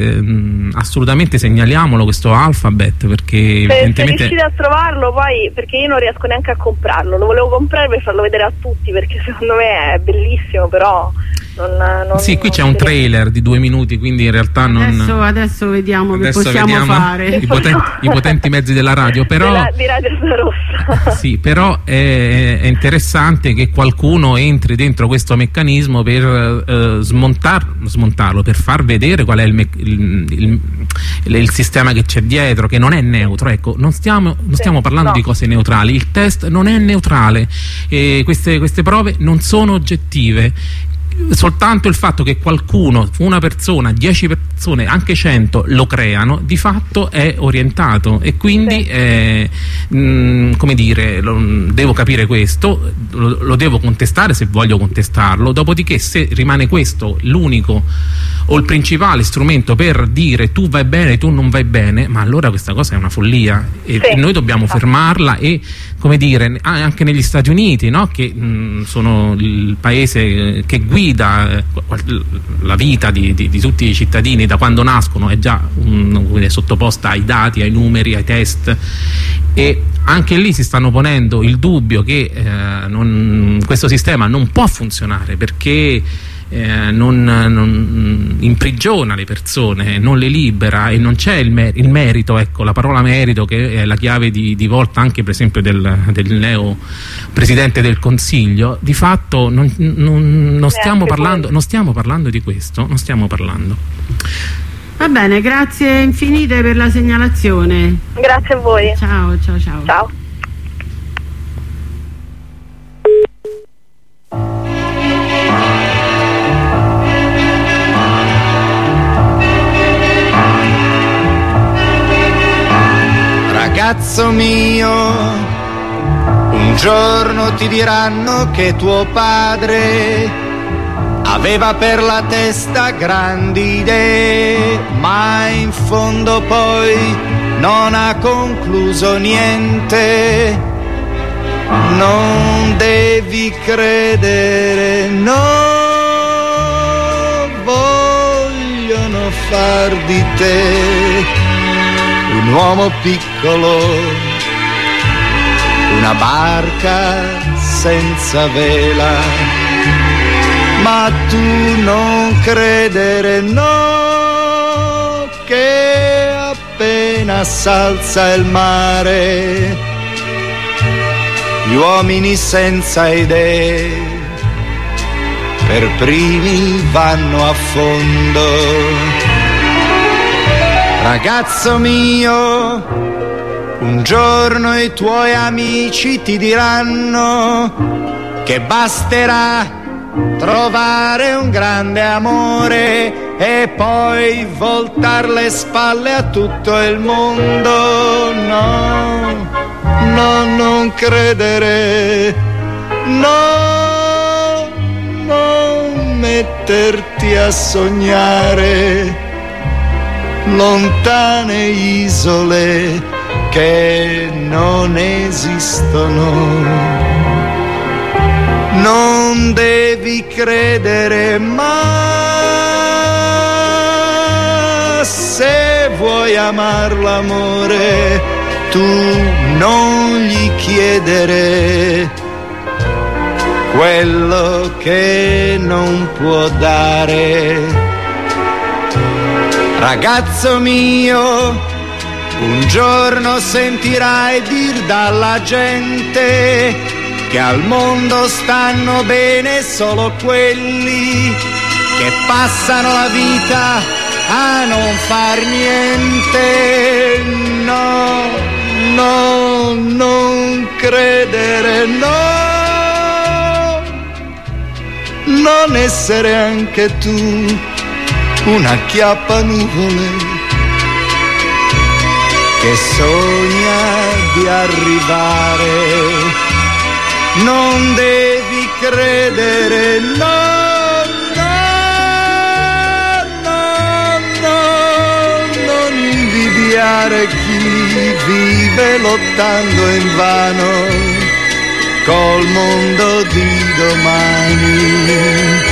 eh, assolutamente, segnaliamolo questo Alphabet, perché se, evidentemente se riuscite a trovarlo, poi, perché io non riesco neanche a comprarlo, lo volevo comprare per farlo vedere a tutti, perché secondo me è bellissimo, però non, non, sì, qui non c'è un trailer di due minuti, quindi in realtà non adesso, adesso vediamo adesso che possiamo vediamo fare i potenti, i potenti mezzi della radio, però Della, di Radio Rossa. sì, però è, è interessante che qualcuno entri dentro questo meccanismo per eh, smontar, smontarlo, per far vedere qual è il, me- il, il, il, il sistema che c'è dietro, che non è neutro. Ecco, non stiamo, non stiamo Sì, parlando no. di cose neutrali, il test non è neutrale, e queste, queste prove non sono oggettive. Soltanto il fatto che qualcuno, una persona, dieci persone, anche cento lo creano, di fatto è orientato, e quindi Sì. eh, mh, come dire, lo, devo capire questo, lo, lo devo contestare se voglio contestarlo, dopodiché se rimane questo l'unico o il principale strumento per dire tu vai bene, tu non vai bene, ma allora questa cosa è una follia, e, Sì. e noi dobbiamo fermarla. E come dire, anche negli Stati Uniti, no, che mh, sono il paese che guida la vita di, di, di tutti i cittadini da quando nascono, è già um, sottoposta ai dati, ai numeri, ai test, e anche lì si stanno ponendo il dubbio che eh, non, questo sistema non può funzionare perché Eh, non, non imprigiona le persone, non le libera, e non c'è il, mer- il merito, ecco, la parola merito, che è la chiave di, di volta anche per esempio del, del neo presidente del Consiglio. Di fatto non, non, non, stiamo parlando, non stiamo parlando di questo, non stiamo parlando. Va bene, grazie infinite per la segnalazione. Grazie a voi. Ciao, ciao, ciao. Ciao. Ragazzo mio, un giorno ti diranno che tuo padre aveva per la testa grandi idee, ma in fondo poi non ha concluso niente. Non devi credere, no, vogliono far di te un uomo piccolo, una barca senza vela, ma tu non credere, no, che appena s'alza il mare, gli uomini senza idee per primi vanno a fondo. Ragazzo mio, un giorno i tuoi amici ti diranno che basterà trovare un grande amore e poi voltar le spalle a tutto il mondo. No, no, non credere, no, non metterti a sognare lontane isole che non esistono. Non devi credere, ma se vuoi amar l'amore tu non gli chiedere quello che non può dare. Ragazzo mio, un giorno sentirai dir dalla gente che al mondo stanno bene solo quelli che passano la vita a non far niente, no, no, non credere, no, non essere anche tu una chiappa nuvole che sogna di arrivare, non devi credere, no, no, no, no, non invidiare chi vive lottando invano col mondo di domani.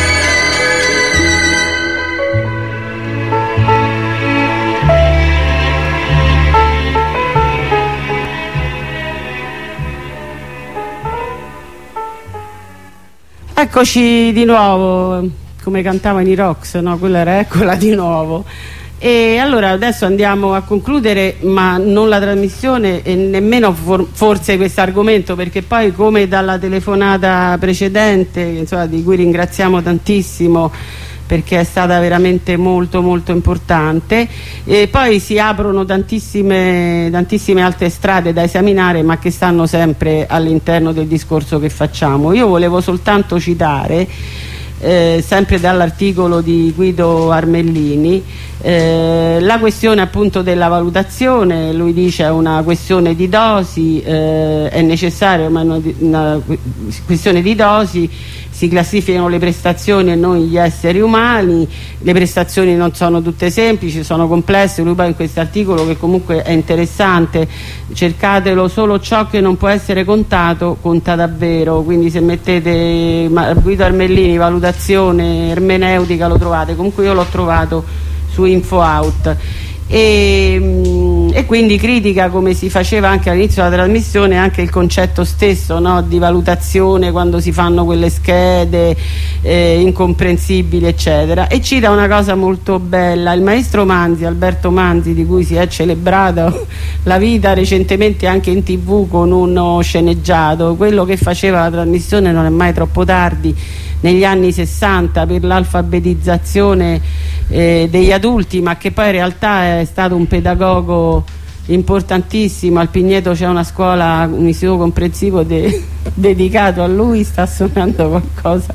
Eccoci di nuovo, come cantavano i Rox, no? Quella era Eccola di nuovo. E allora adesso andiamo a concludere, ma non la trasmissione e nemmeno for forse questo argomento, perché poi, come dalla telefonata precedente, insomma, di cui ringraziamo tantissimo perché è stata veramente molto molto importante, e poi si aprono tantissime, tantissime altre strade da esaminare, ma che stanno sempre all'interno del discorso che facciamo. Io volevo soltanto citare, eh, sempre dall'articolo di Guido Armellini, eh, la questione appunto della valutazione. Lui dice è una questione di dosi, eh, è necessario, ma è una, una questione di dosi, si classificano le prestazioni e non gli esseri umani, le prestazioni non sono tutte semplici, sono complesse. Lui poi in questo articolo, che comunque è interessante, cercatelo, solo ciò che non può essere contato conta davvero, quindi se mettete Guido Armellini valutazione ermeneutica lo trovate, comunque io l'ho trovato su InfoOut. E, e quindi critica, come si faceva anche all'inizio della trasmissione, anche il concetto stesso, no, di valutazione, quando si fanno quelle schede eh, incomprensibili eccetera, e cita una cosa molto bella. Il maestro Manzi, Alberto Manzi, di cui si è celebrato la vita recentemente anche in tv con uno sceneggiato, quello che faceva la trasmissione Non è mai troppo tardi negli anni sessanta per l'alfabetizzazione eh, degli adulti, ma che poi in realtà è stato un pedagogo importantissimo. Al Pigneto c'è una scuola, un istituto comprensivo de dedicato a lui, sta suonando qualcosa.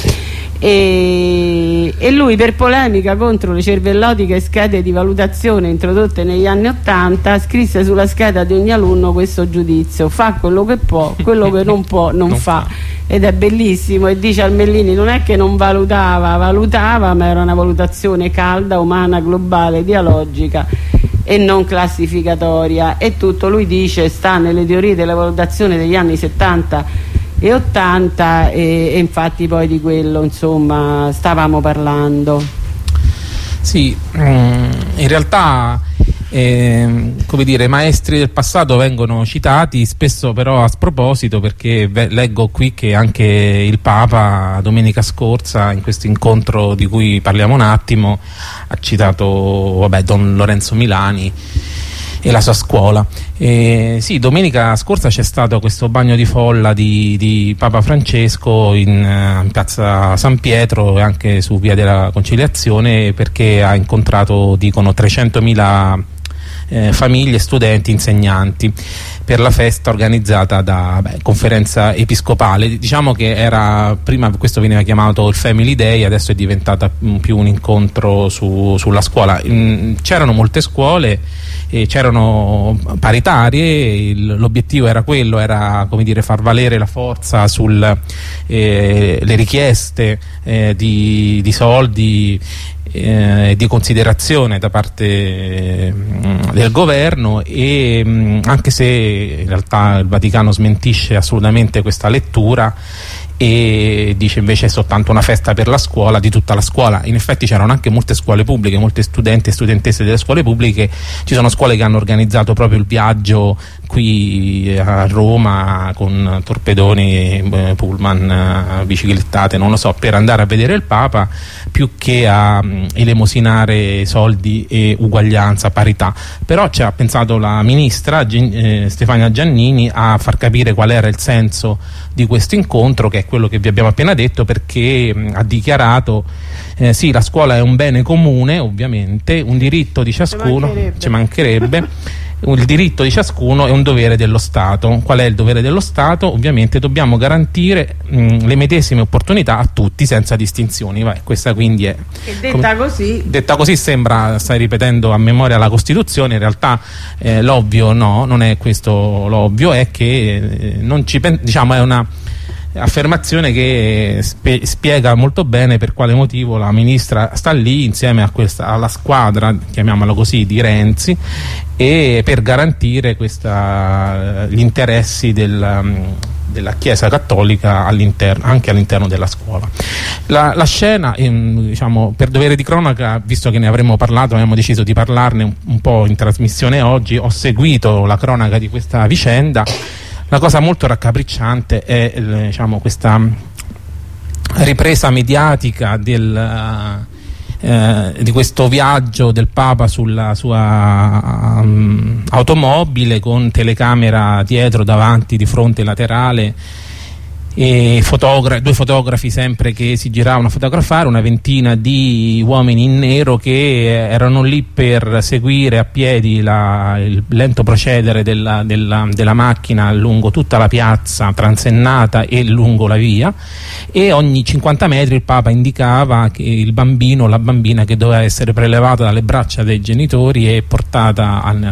E, e lui, per polemica contro le cervellotiche schede di valutazione introdotte negli anni ottanta, scrisse sulla scheda di ogni alunno questo giudizio: fa quello che può, quello che non può non, non fa. fa ed è bellissimo. E dice Armellini, non è che non valutava, valutava, ma era una valutazione calda, umana, globale, dialogica e non classificatoria. E tutto, lui dice, sta nelle teorie della valutazione degli anni settanta e ottanta, e, e infatti poi di quello insomma stavamo parlando. Sì, in realtà eh, come dire, maestri del passato vengono citati spesso, però a sproposito, perché leggo qui che anche il Papa domenica scorsa, in questo incontro di cui parliamo un attimo, ha citato vabbè, Don Lorenzo Milani e la sua scuola. E sì, domenica scorsa c'è stato questo bagno di folla di, di Papa Francesco in, in piazza San Pietro e anche su via della Conciliazione, perché ha incontrato, dicono, trecentomila eh, famiglie, studenti, insegnanti, per la festa organizzata da beh, Conferenza Episcopale. Diciamo che era, prima questo veniva chiamato il Family Day, adesso è diventata più un incontro su, sulla scuola. C'erano molte scuole, c'erano paritarie, l'obiettivo era quello, era, come dire, far valere la forza sulle eh, richieste eh, di, di soldi, eh, di considerazione da parte eh, del governo, e mh, anche se in realtà il Vaticano smentisce assolutamente questa lettura e dice invece è soltanto una festa per la scuola, di tutta la scuola. In effetti c'erano anche molte scuole pubbliche, molte studenti e studentesse delle scuole pubbliche. Ci sono scuole che hanno organizzato proprio il viaggio qui a Roma con torpedoni, pullman, biciclettate, non lo so, per andare a vedere il Papa, più che a um, elemosinare soldi e uguaglianza, parità. Però ci ha pensato la ministra eh, Stefania Giannini a far capire qual era il senso di questo incontro, che è quello che vi abbiamo appena detto, perché mh, ha dichiarato eh, sì, la scuola è un bene comune, ovviamente, un diritto di ciascuno, ci mancherebbe. Il diritto di ciascuno è un dovere dello Stato. Qual è il dovere dello Stato? Ovviamente dobbiamo garantire mh, le medesime opportunità a tutti senza distinzioni. Vai, questa quindi è e detta come, così detta così sembra stai ripetendo a memoria la Costituzione. In realtà eh, l'ovvio no, non è questo l'ovvio, è che eh, non ci pen- diciamo è una affermazione che spe- spiega molto bene per quale motivo la ministra sta lì insieme a questa, alla squadra, chiamiamola così, di Renzi, e per garantire questa, gli interessi del, della Chiesa Cattolica all'interno, anche all'interno della scuola. La, la scena, ehm, diciamo, per dovere di cronaca, visto che ne avremmo parlato, abbiamo deciso di parlarne un, un po' in trasmissione oggi. Ho seguito la cronaca di questa vicenda. La cosa molto raccapricciante è diciamo, questa ripresa mediatica del, eh, di questo viaggio del Papa sulla sua um, automobile con telecamera dietro, davanti, di fronte, laterale, e fotogra- due fotografi sempre che si giravano a fotografare, una ventina di uomini in nero che erano lì per seguire a piedi la, il lento procedere della, della, della macchina lungo tutta la piazza transennata e lungo la via, e ogni cinquanta metri il Papa indicava che il bambino o la bambina che doveva essere prelevata dalle braccia dei genitori e portata al,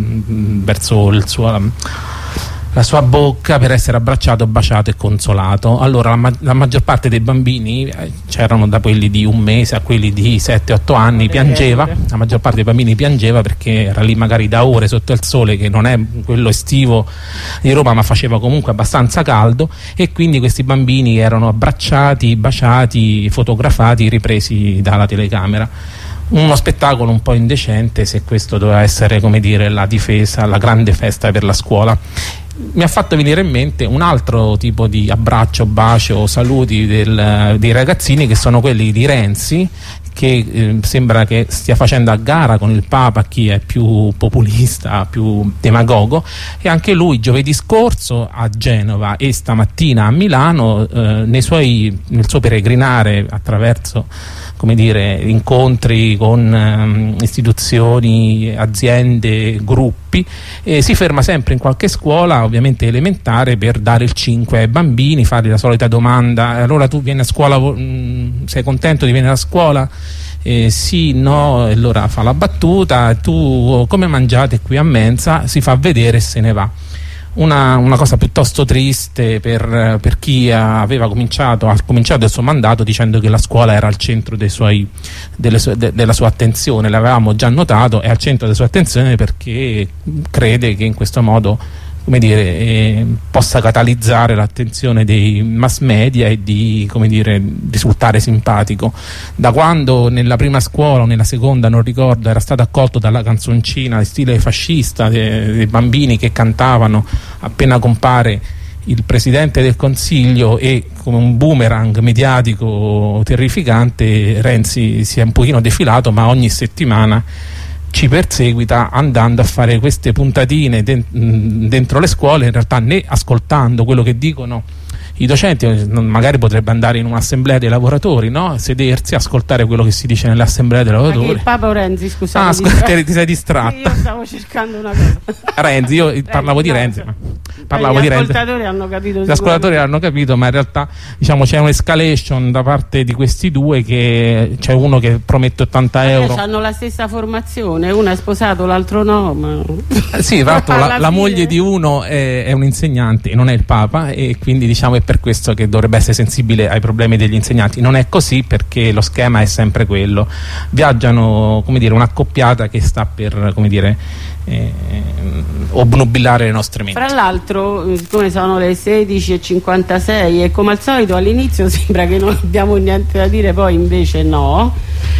verso il suo la sua bocca per essere abbracciato, baciato e consolato. Allora la, ma- la maggior parte dei bambini, eh, c'erano da quelli di un mese a quelli di sette otto anni, piangeva, la maggior parte dei bambini piangeva perché era lì magari da ore sotto il sole, che non è quello estivo di Roma, ma faceva comunque abbastanza caldo, e quindi questi bambini erano abbracciati, baciati, fotografati, ripresi dalla telecamera. Uno spettacolo un po' indecente, se questo doveva essere, come dire, la difesa, la grande festa per la scuola. Mi ha fatto venire in mente un altro tipo di abbraccio, bacio, saluti del, dei ragazzini, che sono quelli di Renzi, che eh, sembra che stia facendo a gara con il Papa chi è più populista, più demagogo, e anche lui giovedì scorso a Genova e stamattina a Milano, eh, nei suoi, nel suo peregrinare attraverso, come dire, incontri con um, istituzioni, aziende, gruppi, e si ferma sempre in qualche scuola, ovviamente elementare, per dare il cinque ai bambini, fargli la solita domanda: allora tu vieni a scuola, mh, sei contento di venire a scuola? Eh, sì, no, e allora fa la battuta: tu come mangiate qui a mensa? Si fa vedere e se ne va. Una, una cosa piuttosto triste per, per chi aveva cominciato, ha cominciato il suo mandato dicendo che la scuola era al centro dei suoi, delle sue, de, della sua attenzione. L'avevamo già notato, è al centro della sua attenzione perché crede che in questo modo, come dire, eh, possa catalizzare l'attenzione dei mass media e di, come dire, risultare simpatico. Da quando nella prima scuola o nella seconda, non ricordo, era stato accolto dalla canzoncina in stile fascista, dei, dei bambini che cantavano appena compare il Presidente del Consiglio, e come un boomerang mediatico terrificante Renzi si è un pochino defilato, ma ogni settimana ci perseguita andando a fare queste puntatine dentro le scuole, in realtà né ascoltando quello che dicono i docenti. Magari potrebbe andare in un'assemblea dei lavoratori, no? Sedersi, ascoltare quello che si dice nell'assemblea dei lavoratori. Ma che il Papa o Renzi, scusate? Ah, scusa, ti sei distratta. Io stavo cercando una cosa. Renzi, io Renzi, parlavo di no, Renzi. Ma parlavo gli di Renzi. ascoltatori hanno capito. Gli ascoltatori hanno capito, ma in realtà, diciamo, c'è un'escalation da parte di questi due, che c'è uno che promette ottanta euro. Hanno la stessa formazione, uno è sposato, l'altro no. Ma... Sì, tra l'altro la, la moglie di uno è, è un insegnante e non è il Papa, e quindi diciamo è per questo che dovrebbe essere sensibile ai problemi degli insegnanti. Non è così, perché lo schema è sempre quello: viaggiano, come dire, un'accoppiata che sta per, come dire, eh, obnubilare le nostre menti. Fra l'altro, siccome sono le sedici e cinquantasei e come al solito all'inizio sembra che non abbiamo niente da dire, poi invece no,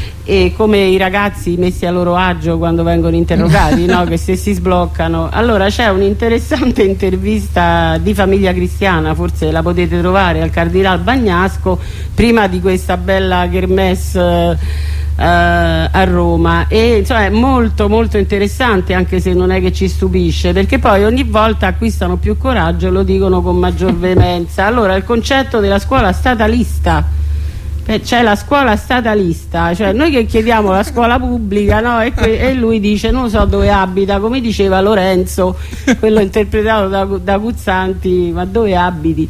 e come i ragazzi messi a loro agio quando vengono interrogati, no? Che se si sbloccano. Allora c'è un'interessante intervista di Famiglia Cristiana, forse la potete trovare, al Cardinal Bagnasco, prima di questa bella kermesse a Roma, e insomma è molto molto interessante, anche se non è che ci stupisce, perché poi ogni volta acquistano più coraggio e lo dicono con maggior veemenza. Allora, il concetto della scuola statalista, c'è la scuola statalista, cioè noi che chiediamo la scuola pubblica, no? E, e lui dice non so dove abita, come diceva Lorenzo, quello interpretato da, da Guzzanti, ma dove abiti?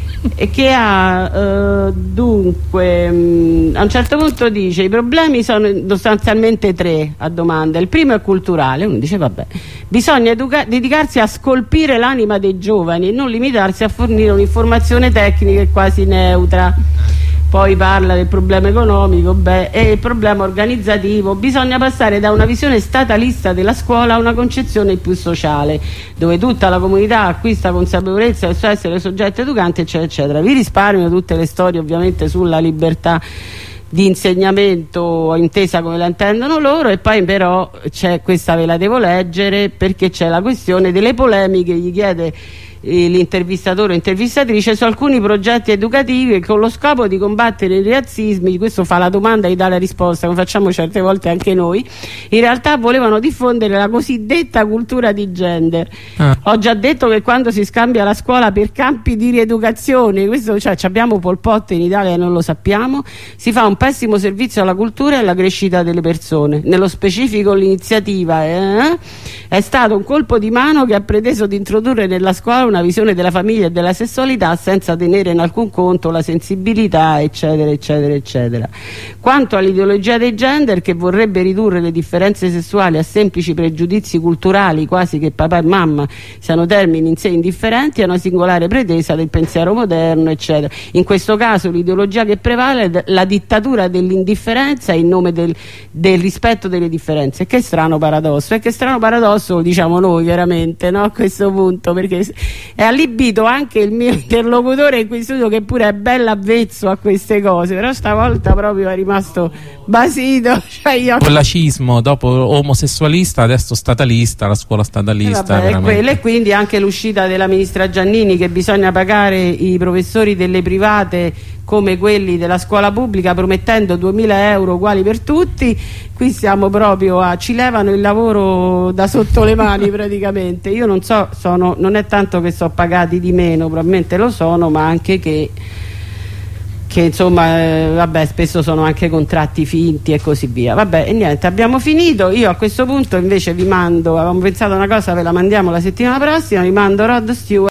E che ha eh, dunque mh, a un certo punto dice i problemi sono sostanzialmente tre a domanda. Il primo è culturale, uno dice vabbè, bisogna dedicarsi a scolpire l'anima dei giovani e non limitarsi a fornire un'informazione tecnica e quasi neutra. Poi parla del problema economico, beh, e il problema organizzativo. Bisogna passare da una visione statalista della scuola a una concezione più sociale, dove tutta la comunità acquista consapevolezza del suo essere soggetto educante, eccetera, eccetera. Vi risparmio tutte le storie ovviamente sulla libertà di insegnamento intesa come la intendono loro, e poi però c'è questa, ve la devo leggere perché c'è la questione delle polemiche. Gli chiede l'intervistatore o intervistatrice su alcuni progetti educativi con lo scopo di combattere i razzismi. Questo fa la domanda e dà la risposta, come facciamo certe volte anche noi. In realtà volevano diffondere la cosiddetta cultura di gender. ah. Ho già detto che quando si scambia la scuola per campi di rieducazione, questo, cioè abbiamo Pol Pot in Italia e non lo sappiamo, si fa un pessimo servizio alla cultura e alla crescita delle persone. Nello specifico l'iniziativa eh, è stato un colpo di mano che ha preteso di introdurre nella scuola una visione della famiglia e della sessualità senza tenere in alcun conto la sensibilità, eccetera eccetera eccetera. Quanto all'ideologia dei gender, che vorrebbe ridurre le differenze sessuali a semplici pregiudizi culturali, quasi che papà e mamma siano termini in sé indifferenti, è una singolare pretesa del pensiero moderno, eccetera. In questo caso l'ideologia che prevale è la dittatura dell'indifferenza in nome del, del rispetto delle differenze. Che strano paradosso, e che strano paradosso lo diciamo noi chiaramente, no? A questo punto, perché è allibito anche il mio interlocutore in qui studio, che pure è bello avvezzo a queste cose, però stavolta proprio è rimasto basito, cioè io... Lacismo, dopo omosessualista, adesso statalista, la scuola statalista. E, vabbè, e quindi anche l'uscita della ministra Giannini, che bisogna pagare i professori delle private come quelli della scuola pubblica, promettendo duemila euro uguali per tutti. Qui siamo proprio a, ci levano il lavoro da sotto le mani praticamente. Io non so, sono, non è tanto che sono pagati di meno, probabilmente lo sono, ma anche che che insomma eh, vabbè, spesso sono anche contratti finti e così via. Vabbè, e niente, abbiamo finito. Io a questo punto invece vi mando, avevamo pensato una cosa, ve la mandiamo la settimana prossima, vi mando Rod Stewart.